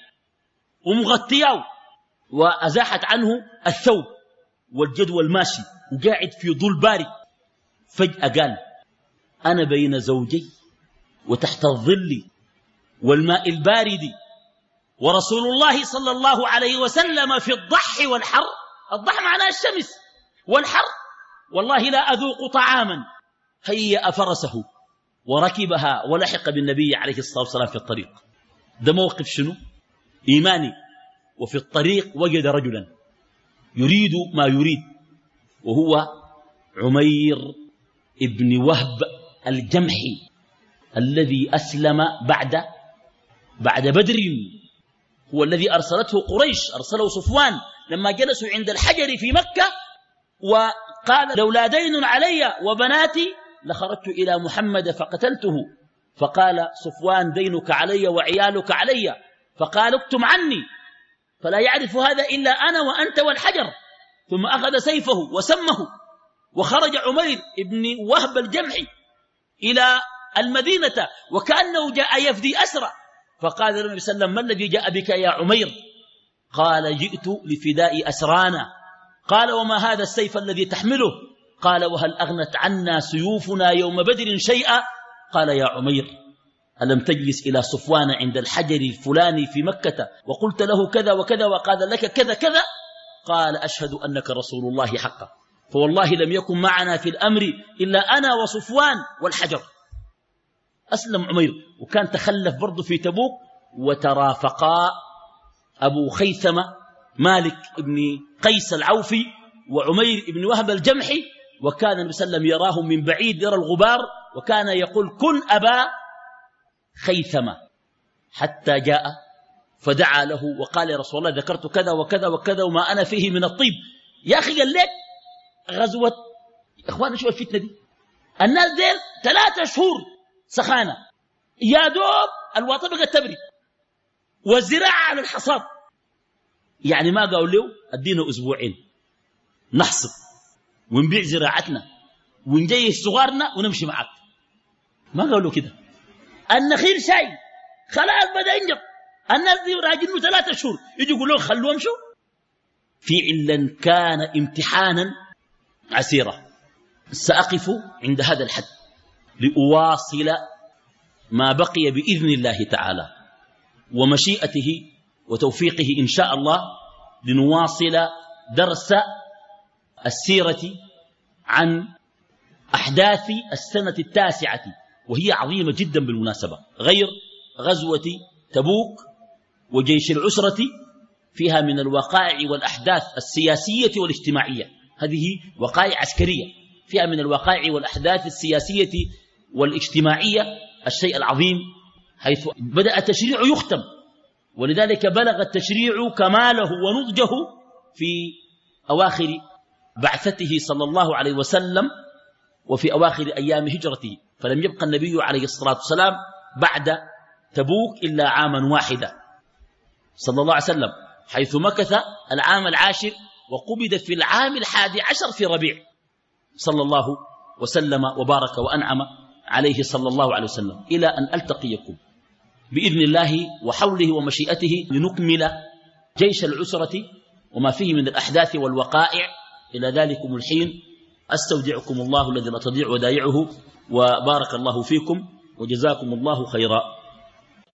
Speaker 2: ومغطياه وأزاحت عنه الثوب والجدول ماشي وقاعد في ظل بارد. فجأة قال أنا بين زوجي وتحت الظل والماء البارد ورسول الله صلى الله عليه وسلم في الضح والحر. الضح معناه الشمس، والحر والله لا أذوق طعاما. هيأ فرسه وركبها ولحق بالنبي عليه الصلاة والسلام في الطريق. ده موقف شنو؟ إيماني. وفي الطريق وجد رجلا يريد ما يريد، وهو عمير ابن وهب الجمحي الذي أسلم بعد بعد بدر. هو الذي أرسلته قريش، أرسله صفوان لما جلسوا عند الحجر في مكة وقال لولا دين علي وبناتي لخرجت إلى محمد فقتلته. فقال صفوان دينك علي وعيالك علي، فقال اكتم عني فلا يعرف هذا إلا أنا وأنت والحجر. ثم أخذ سيفه وسمه وخرج عمير ابن وهب الجمحي إلى المدينة وكأنه جاء يفدي أسرى. فقال النبي صلى الله عليه وسلم ما الذي جاء بك يا عمير؟ قال جئت لفداء أسرانا. قال وما هذا السيف الذي تحمله؟ قال وهل أغنت عنا سيوفنا يوم بدر شيئا؟ قال يا عمير ألم تجلس إلى صفوان عند الحجر الفلاني في مكة وقلت له كذا وكذا وقال لك كذا كذا؟ قال أشهد أنك رسول الله حقا، فوالله لم يكن معنا في الأمر إلا أنا وصفوان والحجر. أسلم عمير، وكان تخلف برضه في تبوك، وترافقا أبو خيثمة مالك ابن قيس العوفي وعمير ابن وهب الجمحي. وكان النبي صلى الله عليه وسلم يراهم من بعيد يرى الغبار، وكان يقول كن أبا خيثمة، حتى جاء فدعا له وقال يا رسول الله ذكرت كذا وكذا وكذا وما أنا فيه من الطيب. يا أخي قال لك غزوة، إخواني شو الفتنة دي؟ الناس دين ثلاثة شهور سخانة، يا دوب الواطة بقت تبرد والزراعة على الحصاد. يعني ما قالوا له ادينا أسبوعين نحصد ونبيع زراعتنا ونجيش صغارنا ونمشي معك، ما قالوا كده. النخيل شاي خلاص بدأ ينجب، الناس دي راجلوا ثلاثة شهور يجوا يقولوا خلوهم شو فعلا كان امتحانا عسيرا. سأقف عند هذا الحد لأواصل ما بقي بإذن الله تعالى ومشيئته وتوفيقه إن شاء الله، لنواصل درس السيرة عن أحداث السنة التاسعة، وهي عظيمة جدا بالمناسبة، غير غزوة تبوك وجيش العسرة، فيها من الوقائع والأحداث السياسية والاجتماعية. هذه وقائع عسكرية، فيها من الوقائع والأحداث السياسية والاجتماعية الشيء العظيم، حيث بدأ التشريع يختم، ولذلك بلغ التشريع كماله ونضجه في أواخر بعثته صلى الله عليه وسلم وفي أواخر أيام هجرته، فلم يبقى النبي عليه الصلاة والسلام بعد تبوك إلا عاما واحدا صلى الله عليه وسلم. حيث مكث العام العاشر وقبض في العام الحادي عشر في ربيع، صلى الله وسلم وبارك وأنعم عليه صلى الله عليه وسلم. إلى أن ألتقيكم بإذن الله وحوله ومشيئته لنكمل جيش العسرة وما فيه من الأحداث والوقائع. إلى ذلكم الحين أستودعكم الله الذي لا تضيع ودائعه، وبارك الله فيكم وجزاكم الله خيرا.